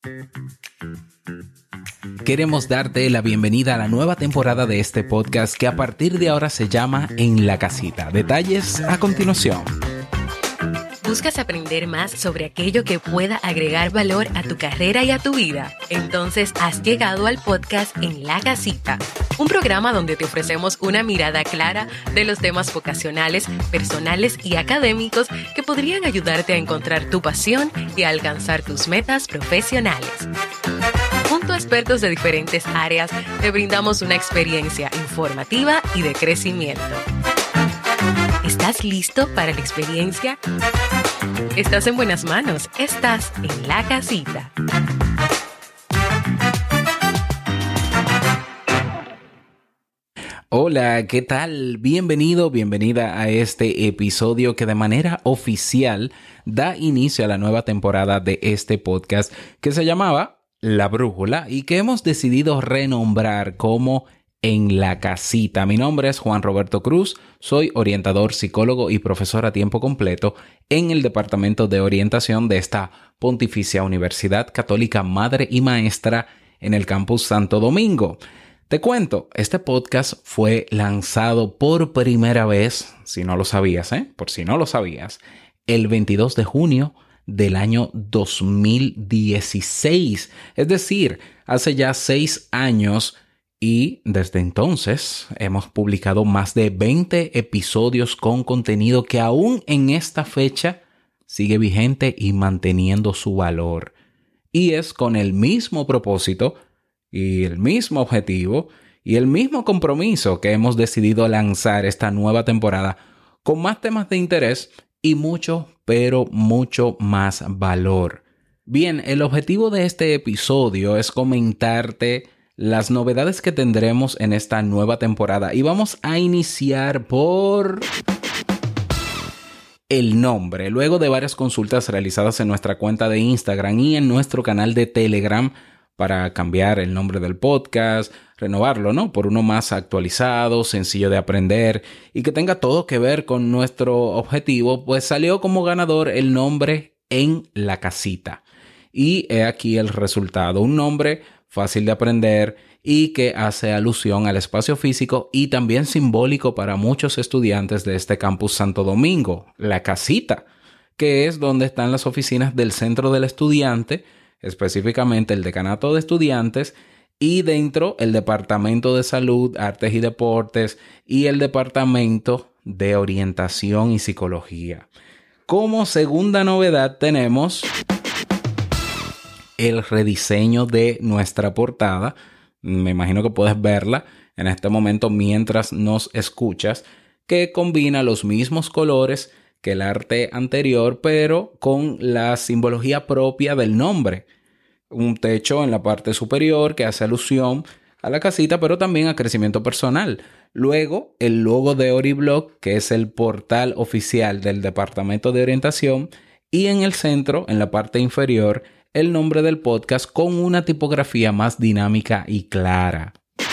Queremos darte la bienvenida a la nueva temporada de este podcast que a partir de ahora se llama En la Casita. Detalles a continuación. ¿Buscas aprender más sobre aquello que pueda agregar valor a tu carrera y a tu vida? Entonces has llegado al podcast En la Casita, un programa donde te ofrecemos una mirada clara de los temas vocacionales, personales y académicos que podrían ayudarte a encontrar tu pasión y a alcanzar tus metas profesionales. Junto a expertos de diferentes áreas, te brindamos una experiencia informativa y de crecimiento. ¿Estás listo para la experiencia? Estás en buenas manos. Estás en la casita. Hola, ¿qué tal? Bienvenido, bienvenida a este episodio que de manera oficial da inicio a la nueva temporada de este podcast que se llamaba La Brújula y que hemos decidido renombrar como En la Casita. Mi nombre es Juan Roberto Cruz, soy orientador, psicólogo y profesor a tiempo completo en el Departamento de Orientación de esta Pontificia Universidad Católica Madre y Maestra en el Campus Santo Domingo. Te cuento, este podcast fue lanzado por primera vez, si no lo sabías, por si no lo sabías, el 22 de junio del año 2016. Es decir, hace ya 6 años y desde entonces hemos publicado más de 20 episodios con contenido que aún en esta fecha sigue vigente y manteniendo su valor. Y es con el mismo propósito y el mismo objetivo y el mismo compromiso que hemos decidido lanzar esta nueva temporada con más temas de interés y mucho, pero mucho más valor. Bien, el objetivo de este episodio es comentarte las novedades que tendremos en esta nueva temporada y vamos a iniciar por el nombre. Luego de varias consultas realizadas en nuestra cuenta de Instagram y en nuestro canal de Telegram para cambiar el nombre del podcast, renovarlo, por uno más actualizado, sencillo de aprender y que tenga todo que ver con nuestro objetivo, pues salió como ganador el nombre En la Casita. Y he aquí el resultado, un nombre fácil de aprender y que hace alusión al espacio físico y también simbólico para muchos estudiantes de este campus Santo Domingo, la casita, que es donde están las oficinas del Centro del Estudiante, específicamente el Decanato de Estudiantes, y dentro el Departamento de Salud, Artes y Deportes y el Departamento de Orientación y Psicología. Como segunda novedad tenemos el rediseño de nuestra portada. Me imagino que puedes verla en este momento mientras nos escuchas, que combina los mismos colores que el arte anterior, pero con la simbología propia del nombre. Un techo en la parte superior que hace alusión a la casita, pero también a crecimiento personal. Luego, el logo de Oriblog, que es el portal oficial del Departamento de Orientación, y en el centro, en la parte inferior, el nombre del podcast con una tipografía más dinámica y clara.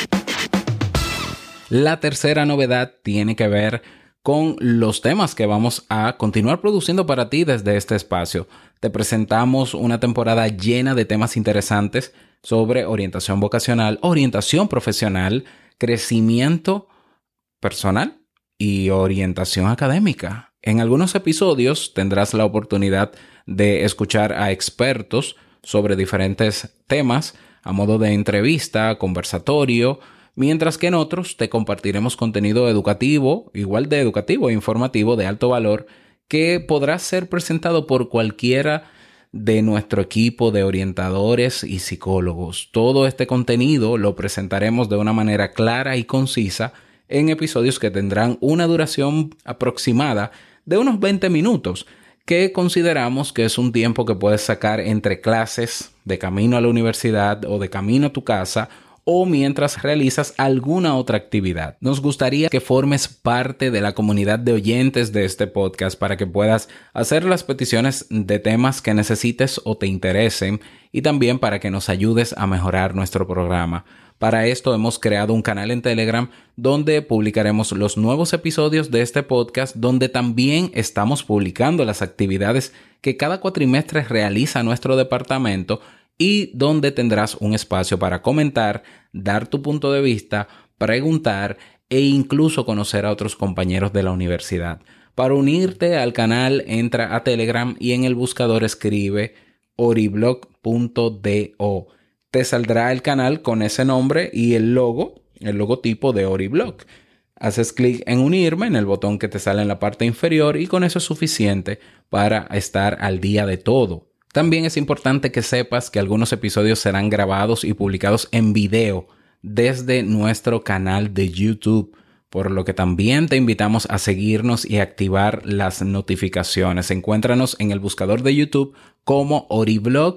La tercera novedad tiene que ver con los temas que vamos a continuar produciendo para ti desde este espacio. Te presentamos una temporada llena de temas interesantes sobre orientación vocacional, orientación profesional, crecimiento personal y orientación académica. En algunos episodios tendrás la oportunidad de escuchar a expertos sobre diferentes temas a modo de entrevista, conversatorio, mientras que en otros te compartiremos contenido educativo, igual de educativo e informativo de alto valor, que podrá ser presentado por cualquiera de nuestro equipo de orientadores y psicólogos. Todo este contenido lo presentaremos de una manera clara y concisa en episodios que tendrán una duración aproximada de unos 20 minutos, que consideramos que es un tiempo que puedes sacar entre clases, de camino a la universidad o de camino a tu casa, o mientras realizas alguna otra actividad. Nos gustaría que formes parte de la comunidad de oyentes de este podcast para que puedas hacer las peticiones de temas que necesites o te interesen y también para que nos ayudes a mejorar nuestro programa. Para esto hemos creado un canal en Telegram donde publicaremos los nuevos episodios de este podcast, donde también estamos publicando las actividades que cada cuatrimestre realiza nuestro departamento y donde tendrás un espacio para comentar, dar tu punto de vista, preguntar e incluso conocer a otros compañeros de la universidad. Para unirte al canal, entra a Telegram y en el buscador escribe oriblog.do. Te saldrá el canal con ese nombre y el logotipo de Oriblog. Haces clic en unirme en el botón que te sale en la parte inferior y con eso es suficiente para estar al día de todo. También es importante que sepas que algunos episodios serán grabados y publicados en video desde nuestro canal de YouTube, por lo que también te invitamos a seguirnos y activar las notificaciones. Encuéntranos en el buscador de YouTube como Oriblog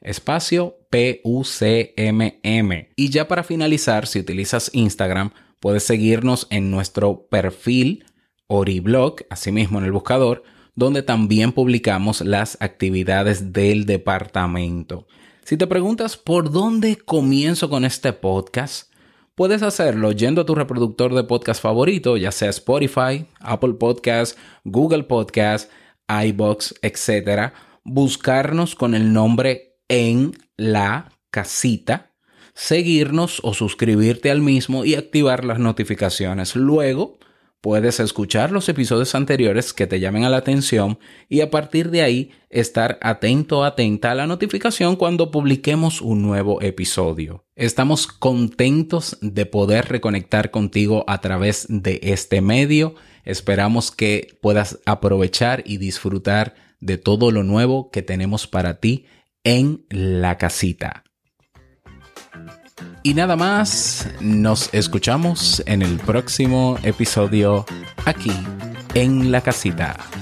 _PUCMM. Y ya para finalizar, si utilizas Instagram, puedes seguirnos en nuestro perfil Oriblog, asimismo en el buscador, donde también publicamos las actividades del departamento. Si te preguntas por dónde comienzo con este podcast, puedes hacerlo yendo a tu reproductor de podcast favorito, ya sea Spotify, Apple Podcasts, Google Podcasts, iVoox, etc. Buscarnos con el nombre En la Casita, seguirnos o suscribirte al mismo y activar las notificaciones. Luego, puedes escuchar los episodios anteriores que te llamen a la atención y a partir de ahí estar atento o atenta a la notificación cuando publiquemos un nuevo episodio. Estamos contentos de poder reconectar contigo a través de este medio. Esperamos que puedas aprovechar y disfrutar de todo lo nuevo que tenemos para ti en la casita. Y nada más, nos escuchamos en el próximo episodio aquí en la casita.